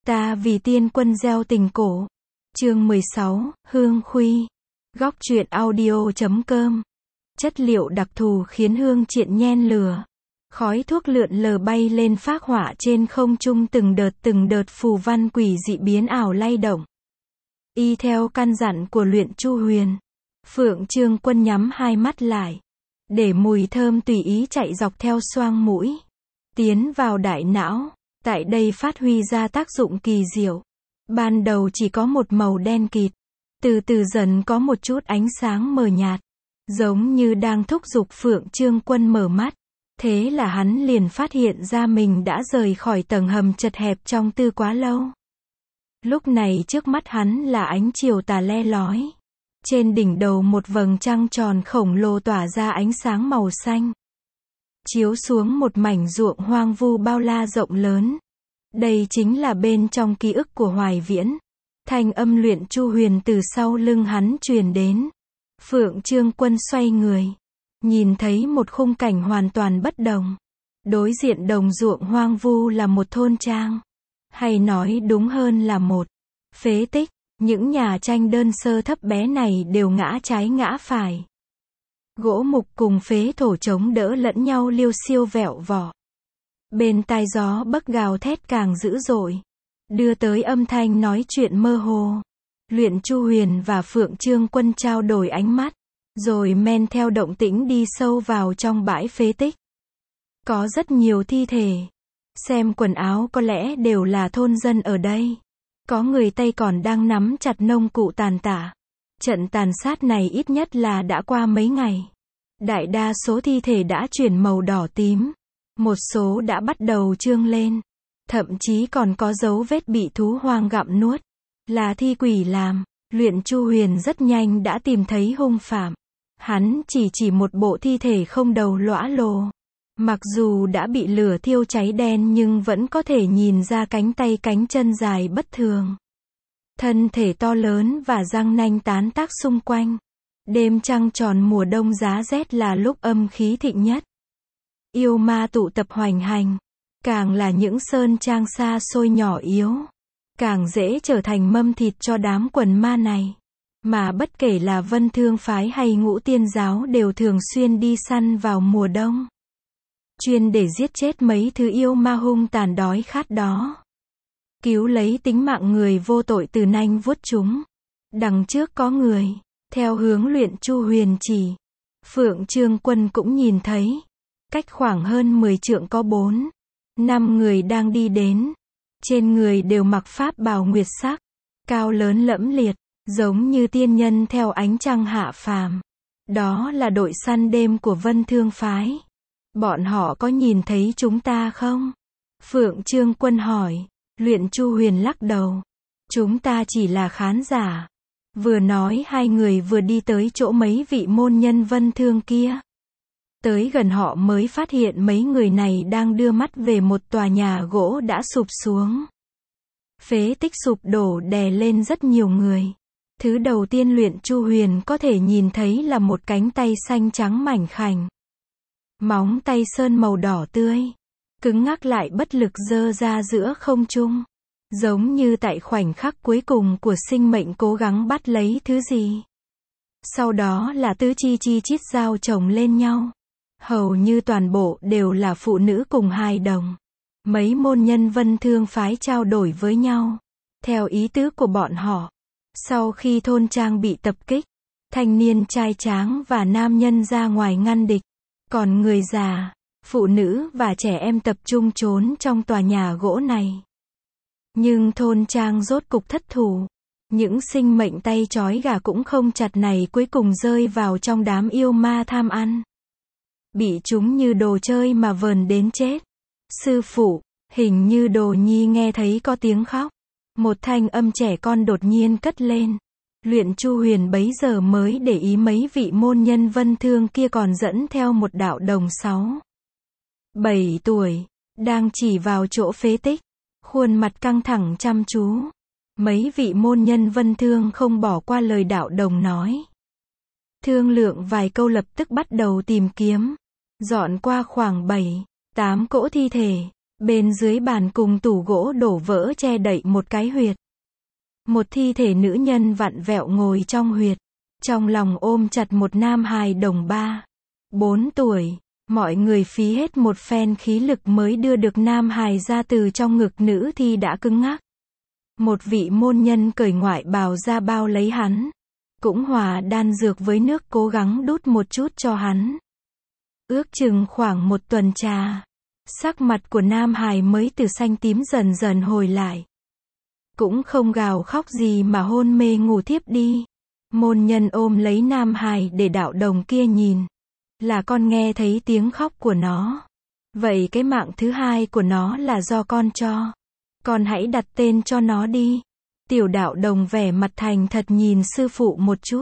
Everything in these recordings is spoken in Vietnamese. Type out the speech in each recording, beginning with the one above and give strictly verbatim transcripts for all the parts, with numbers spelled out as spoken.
Ta vì tiên quân gieo tình cổ. Chương mười sáu, Hương Khuy. Góc truyện audio chấm com. Chất liệu đặc thù khiến hương triện nhen lửa. Khói thuốc lượn lờ bay lên phác họa trên không trung, từng đợt từng đợt phù văn quỷ dị biến ảo lay động. Y theo căn dặn của Luyện Chu Huyền, Phượng Trương Quân nhắm hai mắt lại, để mùi thơm tùy ý chạy dọc theo xoang mũi, tiến vào đại não, tại đây phát huy ra tác dụng kỳ diệu. Ban đầu chỉ có một màu đen kịt, từ từ dần có một chút ánh sáng mờ nhạt, giống như đang thúc giục Phượng Trương Quân mở mắt. Thế là hắn liền phát hiện ra mình đã rời khỏi tầng hầm chật hẹp trong tư quá lâu. Lúc này trước mắt hắn là ánh chiều tà le lói. Trên đỉnh đầu một vầng trăng tròn khổng lồ tỏa ra ánh sáng màu xanh, chiếu xuống một mảnh ruộng hoang vu bao la rộng lớn. Đây chính là bên trong ký ức của Hoài Viễn. Thanh âm Luyện Chu Huyền từ sau lưng hắn truyền đến. Phượng Trương Quân xoay người, nhìn thấy một khung cảnh hoàn toàn bất đồng. Đối diện đồng ruộng hoang vu là một thôn trang, hay nói đúng hơn là một phế tích. Những nhà tranh đơn sơ thấp bé này đều ngã trái ngã phải. Gỗ mục cùng phế thổ chống đỡ lẫn nhau liêu xiêu vẹo vỏ. Bên tai gió bấc gào thét càng dữ dội, đưa tới âm thanh nói chuyện mơ hồ. Luyện Chu Huyền và Phượng Trương Quân trao đổi ánh mắt, rồi men theo động tĩnh đi sâu vào trong bãi phế tích. Có rất nhiều thi thể. Xem quần áo có lẽ đều là thôn dân ở đây. Có người tay còn đang nắm chặt nông cụ tàn tạ. Trận tàn sát này ít nhất là đã qua mấy ngày. Đại đa số thi thể đã chuyển màu đỏ tím. Một số đã bắt đầu trương lên. Thậm chí còn có dấu vết bị thú hoang gặm nuốt. Là thi quỷ làm. Luyện Chu Huyền rất nhanh đã tìm thấy hung phạm. Hắn chỉ chỉ một bộ thi thể không đầu lõa lồ. Mặc dù đã bị lửa thiêu cháy đen nhưng vẫn có thể nhìn ra cánh tay cánh chân dài bất thường. Thân thể to lớn và răng nanh tán tác xung quanh. Đêm trăng tròn mùa đông giá rét là lúc âm khí thịnh nhất. Yêu ma tụ tập hoành hành. Càng là những sơn trang xa xôi nhỏ yếu, càng dễ trở thành mâm thịt cho đám quần ma này. Mà bất kể là Vân Thương Phái hay Ngũ Tiên Giáo đều thường xuyên đi săn vào mùa đông, chuyên để giết chết mấy thứ yêu ma hung tàn đói khát đó, cứu lấy tính mạng người vô tội từ nanh vuốt chúng. Đằng trước có người, theo hướng Luyện Chu Huyền chỉ, Phượng Trương Quân cũng nhìn thấy. Cách khoảng hơn mười trượng có bốn, năm người đang đi đến. Trên người đều mặc pháp bào nguyệt sắc, cao lớn lẫm liệt, giống như tiên nhân theo ánh trăng hạ phàm. Đó là đội săn đêm của Vân Thương Phái. Bọn họ có nhìn thấy chúng ta không? Phượng Trương Quân hỏi. Luyện Chu Huyền lắc đầu. Chúng ta chỉ là khán giả. Vừa nói hai người vừa đi tới chỗ mấy vị môn nhân Vân Thương kia. Tới gần họ mới phát hiện mấy người này đang đưa mắt về một tòa nhà gỗ đã sụp xuống. Phế tích sụp đổ đè lên rất nhiều người. Thứ đầu tiên Luyện Chu Huyền có thể nhìn thấy là một cánh tay xanh trắng mảnh khảnh. Móng tay sơn màu đỏ tươi, cứng ngắc lại bất lực giơ ra giữa không trung. Giống như tại khoảnh khắc cuối cùng của sinh mệnh cố gắng bắt lấy thứ gì. Sau đó là tứ chi chi chít dao chồng lên nhau. Hầu như toàn bộ đều là phụ nữ cùng hài đồng. Mấy môn nhân Vân Thương Phái trao đổi với nhau. Theo ý tứ của bọn họ, sau khi thôn trang bị tập kích, thanh niên trai tráng và nam nhân ra ngoài ngăn địch. Còn người già, phụ nữ và trẻ em tập trung trốn trong tòa nhà gỗ này. Nhưng thôn trang rốt cục thất thủ. Những sinh mệnh tay trói gà cũng không chặt này cuối cùng rơi vào trong đám yêu ma tham ăn. Bị chúng như đồ chơi mà vờn đến chết. Sư phụ, hình như Đồ Nhi nghe thấy có tiếng khóc. Một thanh âm trẻ con đột nhiên cất lên. Luyện Chu Huyền bấy giờ mới để ý mấy vị môn nhân Vân Thương kia còn dẫn theo một đạo đồng sáu, bảy tuổi, đang chỉ vào chỗ phế tích, khuôn mặt căng thẳng chăm chú. Mấy vị môn nhân Vân Thương không bỏ qua lời đạo đồng nói. Thương lượng vài câu lập tức bắt đầu tìm kiếm. Dọn qua khoảng bảy, tám cỗ thi thể. Bên dưới bàn cùng tủ gỗ đổ vỡ che đậy một cái huyệt. Một thi thể nữ nhân vặn vẹo ngồi trong huyệt. Trong lòng ôm chặt một nam hài đồng ba, bốn tuổi. Mọi người phí hết một phen khí lực mới đưa được nam hài ra từ trong ngực nữ thi đã cứng ngắc. Một vị môn nhân cởi ngoại bào ra bao lấy hắn. Cũng hòa đan dược với nước cố gắng đút một chút cho hắn. Ước chừng khoảng một tuần trà. Sắc mặt của nam hài mới từ xanh tím dần dần hồi lại. Cũng không gào khóc gì mà hôn mê ngủ thiếp đi. Môn nhân ôm lấy nam hài để đạo đồng kia nhìn. Là con nghe thấy tiếng khóc của nó. Vậy cái mạng thứ hai của nó là do con cho. Con hãy đặt tên cho nó đi. Tiểu đạo đồng vẻ mặt thành thật nhìn sư phụ một chút.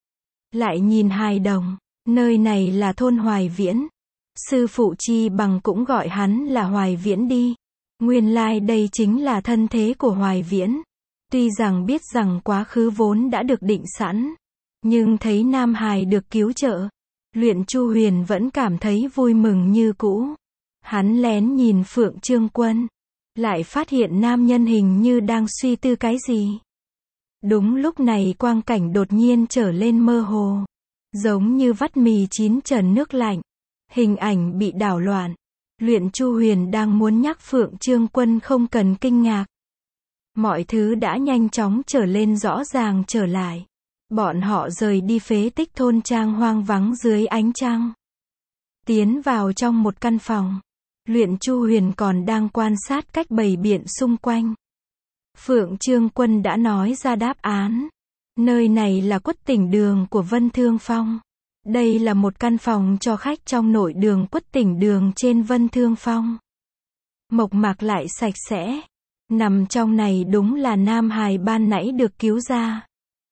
Lại nhìn hài đồng. Nơi này là thôn Hoài Viễn. Sư phụ chi bằng cũng gọi hắn là Hoài Viễn đi. Nguyên lai đây chính là thân thế của Hoài Viễn. Tuy rằng biết rằng quá khứ vốn đã được định sẵn. Nhưng thấy nam hài được cứu trợ. Luyện Chu Huyền vẫn cảm thấy vui mừng như cũ. Hắn lén nhìn Phượng Trương Quân. Lại phát hiện nam nhân hình như đang suy tư cái gì. Đúng lúc này quang cảnh đột nhiên trở lên mơ hồ. Giống như vắt mì chín trần nước lạnh. Hình ảnh bị đảo loạn. Luyện Chu Huyền đang muốn nhắc Phượng Trương Quân không cần kinh ngạc. Mọi thứ đã nhanh chóng trở lên rõ ràng trở lại. Bọn họ rời đi phế tích thôn trang hoang vắng dưới ánh trăng. Tiến vào trong một căn phòng. Luyện Chu Huyền còn đang quan sát cách bày biện xung quanh. Phượng Trương Quân đã nói ra đáp án. Nơi này là Quất Tỉnh Đường của Vân Thương Phong. Đây là một căn phòng cho khách trong nội đường Quất Tỉnh Đường trên Vân Thương Phong. Mộc mạc lại sạch sẽ. Nằm trong này đúng là nam hài ban nãy được cứu ra.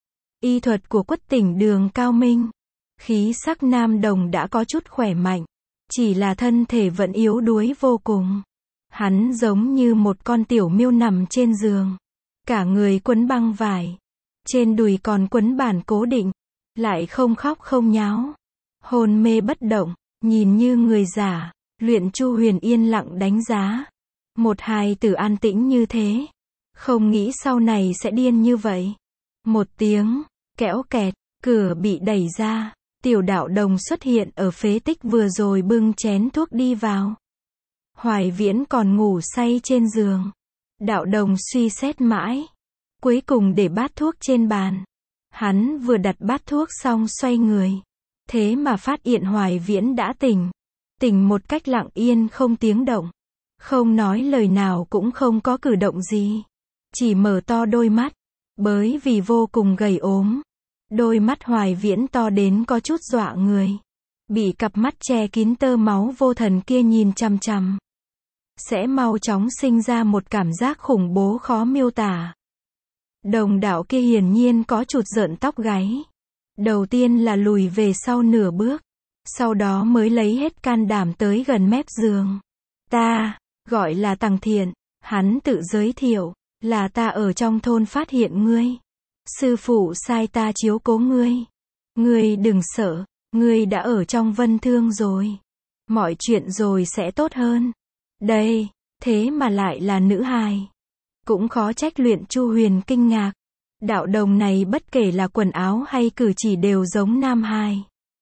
Y thuật của Quất Tỉnh Đường cao minh. Khí sắc nam đồng đã có chút khỏe mạnh. Chỉ là thân thể vẫn yếu đuối vô cùng. Hắn giống như một con tiểu miêu nằm trên giường. Cả người quấn băng vải. Trên đùi còn quấn bản cố định. Lại không khóc không nháo. Hồn mê bất động. Nhìn như người giả. Luyện Chu Huyền yên lặng đánh giá. Một hài tử an tĩnh như thế. Không nghĩ sau này sẽ điên như vậy. Một tiếng. Kẽo kẹt. Cửa bị đẩy ra. Tiểu đạo đồng xuất hiện ở phế tích vừa rồi bưng chén thuốc đi vào. Hoài Viễn còn ngủ say trên giường. Đạo đồng suy xét mãi. Cuối cùng để bát thuốc trên bàn. Hắn vừa đặt bát thuốc xong xoay người. Thế mà phát hiện Hoài Viễn đã tỉnh. Tỉnh một cách lặng yên không tiếng động. Không nói lời nào cũng không có cử động gì. Chỉ mở to đôi mắt. Bởi vì vô cùng gầy ốm. Đôi mắt Hoài Viễn to đến có chút dọa người. Bị cặp mắt che kín tơ máu vô thần kia nhìn chằm chằm. Sẽ mau chóng sinh ra một cảm giác khủng bố khó miêu tả. Đồng đạo kia hiển nhiên có chút rợn tóc gáy. Đầu tiên là lùi về sau nửa bước. Sau đó mới lấy hết can đảm tới gần mép giường. Ta, gọi là Tằng Thiện. Hắn tự giới thiệu. Là ta ở trong thôn phát hiện ngươi. Sư phụ sai ta chiếu cố ngươi. Ngươi đừng sợ. Ngươi đã ở trong Vân Thương rồi. Mọi chuyện rồi sẽ tốt hơn. Đây, thế mà lại là nữ hài. Cũng khó trách Luyện Chu Huyền kinh ngạc. Đạo đồng này bất kể là quần áo hay cử chỉ đều giống nam hài.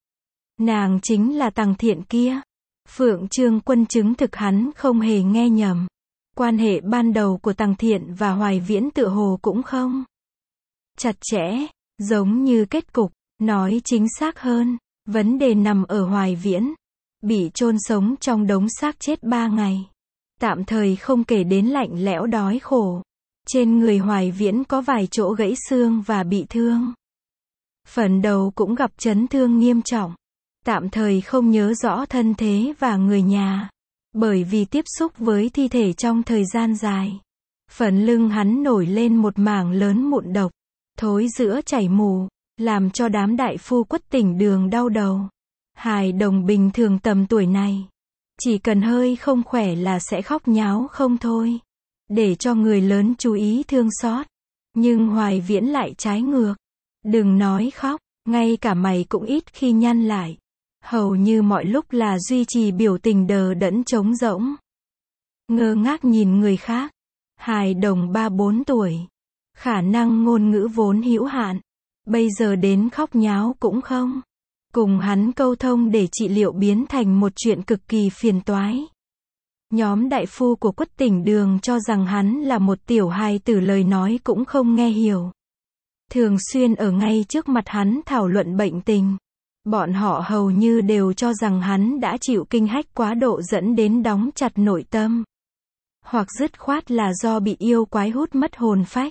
Nàng chính là Tằng Thiện kia. Phượng Trương Quân chứng thực hắn không hề nghe nhầm. Quan hệ ban đầu của Tằng Thiện và Hoài Viễn tựa hồ cũng không chặt chẽ, giống như kết cục. Nói chính xác hơn, vấn đề nằm ở Hoài Viễn. Bị chôn sống trong đống xác chết ba ngày. Tạm thời không kể đến lạnh lẽo đói khổ. Trên người Hoài Viễn có vài chỗ gãy xương và bị thương. Phần đầu cũng gặp chấn thương nghiêm trọng. Tạm thời không nhớ rõ thân thế và người nhà. Bởi vì tiếp xúc với thi thể trong thời gian dài. Phần lưng hắn nổi lên một mảng lớn mụn độc. Thối giữa chảy mù. Làm cho đám đại phu Quất Tỉnh Đường đau đầu. Hài đồng bình thường tầm tuổi này. Chỉ cần hơi không khỏe là sẽ khóc nháo không thôi. Để cho người lớn chú ý thương xót. Nhưng Hoài Viễn lại trái ngược. Đừng nói khóc, ngay cả mày cũng ít khi nhăn lại. Hầu như mọi lúc là duy trì biểu tình đờ đẫn trống rỗng. ngơ ngác nhìn người khác. Hài đồng ba bốn tuổi, khả năng ngôn ngữ vốn hữu hạn, bây giờ đến khóc nháo cũng không. Cùng hắn câu thông để trị liệu biến thành một chuyện cực kỳ phiền toái. Nhóm đại phu của Quất Tỉnh Đường cho rằng hắn là một tiểu hài tử, lời nói cũng không nghe hiểu. Thường xuyên ở ngay trước mặt hắn thảo luận bệnh tình. Bọn họ hầu như đều cho rằng hắn đã chịu kinh hách quá độ dẫn đến đóng chặt nội tâm. Hoặc dứt khoát là do bị yêu quái hút mất hồn phách.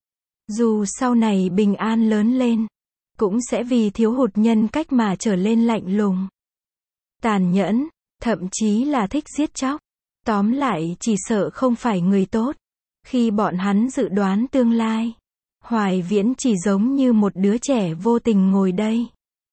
Dù sau này bình an lớn lên, cũng sẽ vì thiếu hụt nhân cách mà trở lên lạnh lùng, tàn nhẫn, thậm chí là thích giết chóc. Tóm lại chỉ sợ không phải người tốt. Khi bọn hắn dự đoán tương lai, Hoài Viễn chỉ giống như một đứa trẻ vô tình ngồi đây.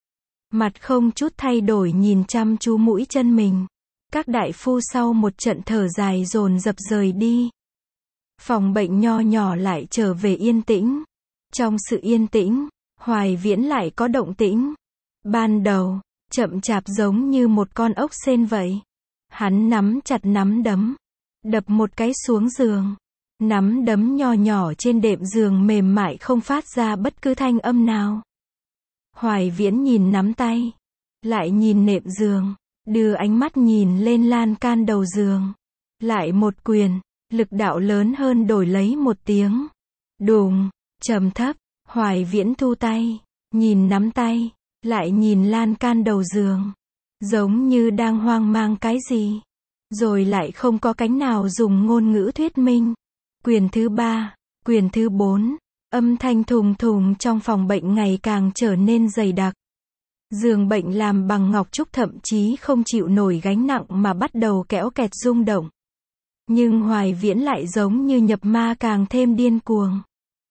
Mặt không chút thay đổi nhìn chăm chú mũi chân mình. Các đại phu sau một trận thở dài dồn dập rời đi. Phòng bệnh nho nhỏ lại trở về yên tĩnh. Trong sự yên tĩnh, Hoài Viễn lại có động tĩnh. Ban đầu, chậm chạp giống như một con ốc sên vậy. Hắn nắm chặt nắm đấm, đập một cái xuống giường. Nắm đấm nho nhỏ trên đệm giường mềm mại không phát ra bất cứ thanh âm nào. Hoài Viễn nhìn nắm tay, lại nhìn nệm giường, đưa ánh mắt nhìn lên lan can đầu giường. Lại một quyền, lực đạo lớn hơn đổi lấy một tiếng. Đùng, trầm thấp, Hoài Viễn thu tay, nhìn nắm tay, lại nhìn lan can đầu giường. Giống như đang hoang mang cái gì. Rồi lại không có cánh nào dùng ngôn ngữ thuyết minh. Quyền thứ ba, quyền thứ bốn, âm thanh thùng thùng trong phòng bệnh ngày càng trở nên dày đặc. Giường bệnh làm bằng ngọc trúc thậm chí không chịu nổi gánh nặng mà bắt đầu kéo kẹt rung động. Nhưng Hoài Viễn lại giống như nhập ma càng thêm điên cuồng.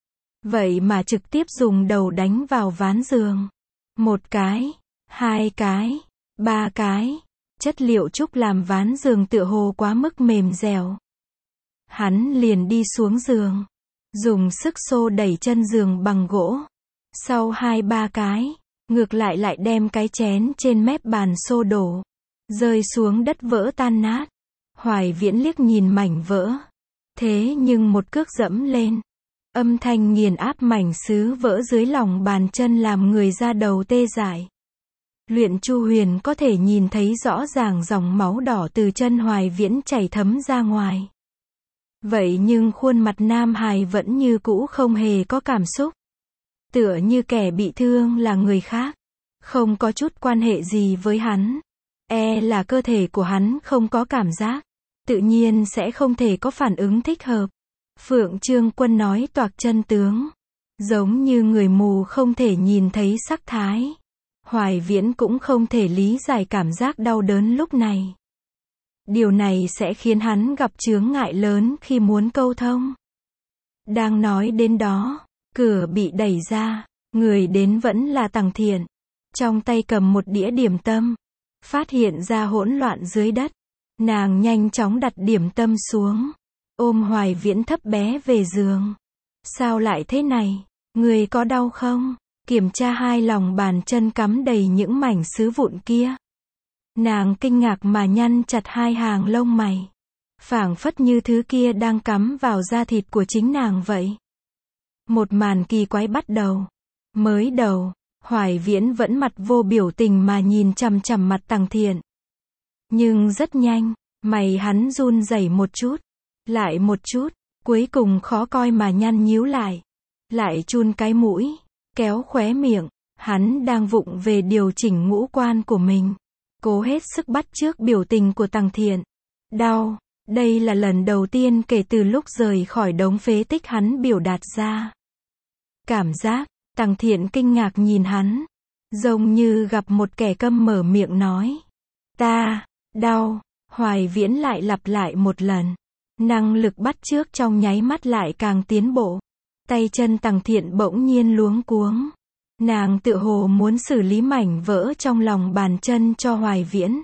Vậy mà trực tiếp dùng đầu đánh vào ván giường. Một cái, hai cái, ba cái. Chất liệu trúc làm ván giường tựa hồ quá mức mềm dẻo. Hắn liền đi xuống giường, dùng sức xô đẩy chân giường bằng gỗ. Sau hai ba cái, ngược lại lại đem cái chén trên mép bàn xô đổ, rơi xuống đất vỡ tan nát. Hoài Viễn liếc nhìn mảnh vỡ. Thế nhưng một cước dẫm lên, âm thanh nghiền áp mảnh sứ vỡ dưới lòng bàn chân làm người ra đầu tê dại. Luyện Chu Huyền có thể nhìn thấy rõ ràng dòng máu đỏ từ chân Hoài Viễn chảy thấm ra ngoài. Vậy nhưng khuôn mặt Nam Hải vẫn như cũ không hề có cảm xúc. Tựa như kẻ bị thương là người khác. Không có chút quan hệ gì với hắn. E là cơ thể của hắn không có cảm giác. Tự nhiên sẽ không thể có phản ứng thích hợp. Phượng Trương Quân nói toạc chân tướng. Giống như người mù không thể nhìn thấy sắc thái. Hoài Viễn cũng không thể lý giải cảm giác đau đớn lúc này. Điều này sẽ khiến hắn gặp chướng ngại lớn khi muốn câu thông. Đang nói đến đó, cửa bị đẩy ra, người đến vẫn là Tằng Thiện. Trong tay cầm một đĩa điểm tâm, phát hiện ra hỗn loạn dưới đất. Nàng nhanh chóng đặt điểm tâm xuống, ôm Hoài Viễn thấp bé về giường. Sao lại thế này? Người có đau không? Kiểm tra hai lòng bàn chân cắm đầy những mảnh sứ vụn kia. Nàng kinh ngạc mà nhăn chặt hai hàng lông mày. Phảng phất như thứ kia đang cắm vào da thịt của chính nàng vậy. Một màn kỳ quái bắt đầu. Mới đầu, Hoài Viễn vẫn mặt vô biểu tình mà nhìn chằm chằm mặt Tằng Thiện. Nhưng rất nhanh, mày hắn run rẩy một chút, lại một chút, cuối cùng khó coi mà nhăn nhíu lại. Lại chun cái mũi, kéo khóe miệng, hắn đang vụng về điều chỉnh ngũ quan của mình. Cố hết sức bắt chước biểu tình của Tằng Thiện. Đau, đây là lần đầu tiên kể từ lúc rời khỏi đống phế tích hắn biểu đạt ra. Cảm giác, Tằng Thiện kinh ngạc nhìn hắn. Giống như gặp một kẻ câm mở miệng nói. Ta, đau, Hoài Viễn lại lặp lại một lần. Năng lực bắt chước trong nháy mắt lại càng tiến bộ. Tay chân Tằng Thiện bỗng nhiên luống cuống. Nàng tự hồ muốn xử lý mảnh vỡ trong lòng bàn chân cho Hoài Viễn.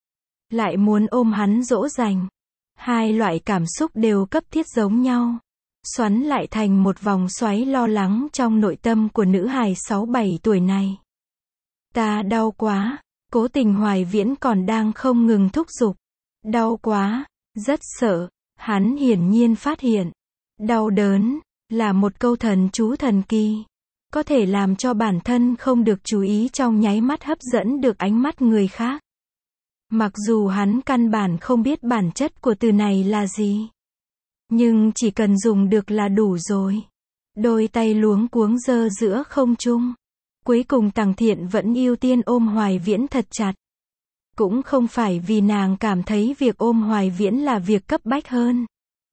Lại muốn ôm hắn dỗ dành. Hai loại cảm xúc đều cấp thiết giống nhau. Xoắn lại thành một vòng xoáy lo lắng trong nội tâm của nữ hài sáu bảy tuổi này. Ta đau quá. Cố tình Hoài Viễn còn đang không ngừng thúc giục. Đau quá. Rất sợ. Hắn hiển nhiên phát hiện, đau đớn là một câu thần chú thần kỳ, có thể làm cho bản thân không được chú ý trong nháy mắt hấp dẫn được ánh mắt người khác. Mặc dù hắn căn bản không biết bản chất của từ này là gì, nhưng chỉ cần dùng được là đủ rồi. Đôi tay luống cuống giơ giữa không trung. Cuối cùng Tằng Thiện vẫn ưu tiên ôm Hoài Viễn thật chặt. Cũng không phải vì nàng cảm thấy việc ôm Hoài Viễn là việc cấp bách hơn,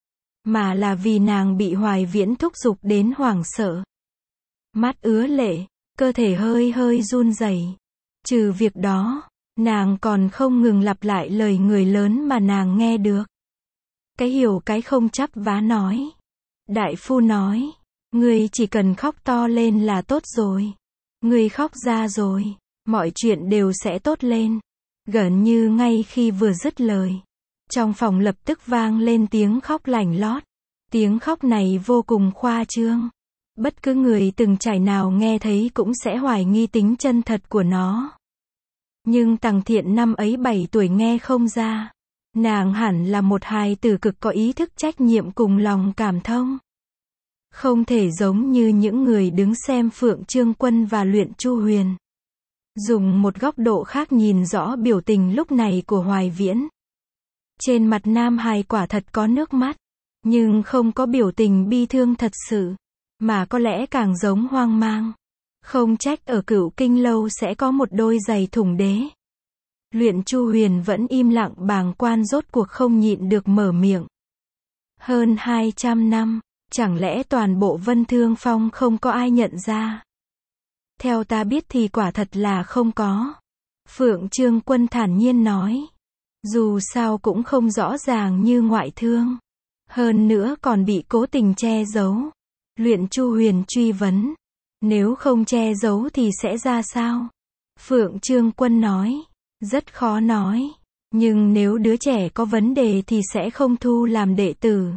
mà là vì nàng bị Hoài Viễn thúc giục đến hoảng sợ. Mắt ứa lệ, cơ thể hơi hơi run rẩy. Trừ việc đó, nàng còn không ngừng lặp lại lời người lớn mà nàng nghe được. Cái hiểu cái không chắp vá nói. Đại phu nói, ngươi chỉ cần khóc to lên là tốt rồi. Ngươi khóc ra rồi, mọi chuyện đều sẽ tốt lên. Gần như ngay khi vừa dứt lời, trong phòng lập tức vang lên tiếng khóc lành lót. Tiếng khóc này vô cùng khoa trương. Bất cứ người từng trải nào nghe thấy cũng sẽ hoài nghi tính chân thật của nó. Nhưng Tằng Thiện năm ấy bảy tuổi nghe không ra. Nàng hẳn là một hài tử cực có ý thức trách nhiệm cùng lòng cảm thông. Không thể giống như những người đứng xem Phượng Trương Quân và Luyện Chu Huyền. Dùng một góc độ khác nhìn rõ biểu tình lúc này của Hoài Viễn. Trên mặt nam hài quả thật có nước mắt, nhưng không có biểu tình bi thương thật sự, mà có lẽ càng giống hoang mang. Không trách ở Cửu Kinh Lâu sẽ có một đôi giày thủng đế. Luyện Chu Huyền vẫn im lặng bàng quan rốt cuộc không nhịn được mở miệng. Hơn hai trăm năm, chẳng lẽ toàn bộ Vân Thương Phong không có ai nhận ra? Theo ta biết thì quả thật là không có. Phượng Trương Quân thản nhiên nói. Dù sao cũng không rõ ràng như ngoại thương. Hơn nữa còn bị cố tình che giấu. Luyện Chu Huyền truy vấn. Nếu không che giấu thì sẽ ra sao? Phượng Trương Quân nói. Rất khó nói. Nhưng nếu đứa trẻ có vấn đề thì sẽ không thu làm đệ tử,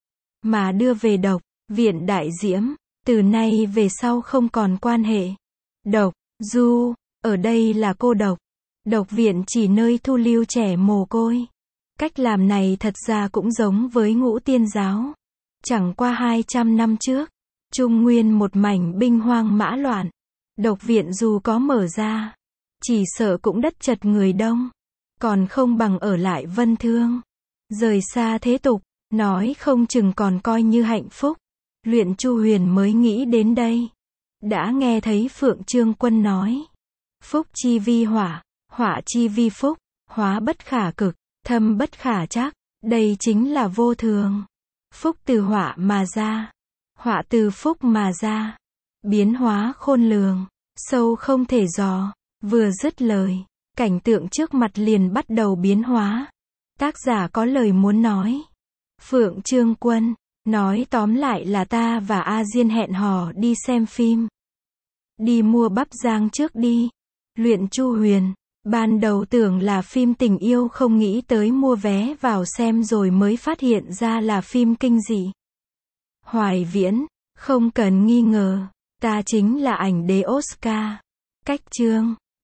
mà đưa về độc viện Đại Diễm. Từ nay về sau không còn quan hệ độc du, ở đây là cô độc. Độc viện chỉ nơi thu lưu trẻ mồ côi. Cách làm này thật ra cũng giống với Ngũ Tiên giáo. Chẳng qua hai trăm năm trước, Trung Nguyên một mảnh binh hoang mã loạn. Độc viện dù có mở ra, chỉ sợ cũng đất chật người đông. Còn không bằng ở lại Vân Thương. Rời xa thế tục, nói không chừng còn coi như hạnh phúc. Luyện Chu Huyền mới nghĩ đến đây. Đã nghe thấy Phượng Trương Quân nói. Phúc chi vi hỏa, hỏa chi vi phúc, hóa bất khả cực, thâm bất khả trắc. Đây chính là vô thường. Phúc từ hỏa mà ra, hỏa từ phúc mà ra. Biến hóa khôn lường, sâu không thể dò. Vừa dứt lời, cảnh tượng trước mặt liền bắt đầu biến hóa. Tác giả có lời muốn nói. Phượng Trương Quân, nói tóm lại là ta và A Diên hẹn hò đi xem phim. Đi mua bắp rang trước đi. Luyện Chu Huyền, ban đầu tưởng là phim tình yêu không nghĩ tới mua vé vào xem rồi mới phát hiện ra là phim kinh dị. Hoài Viễn, không cần nghi ngờ, ta chính là ảnh đế Oscar. Cách chương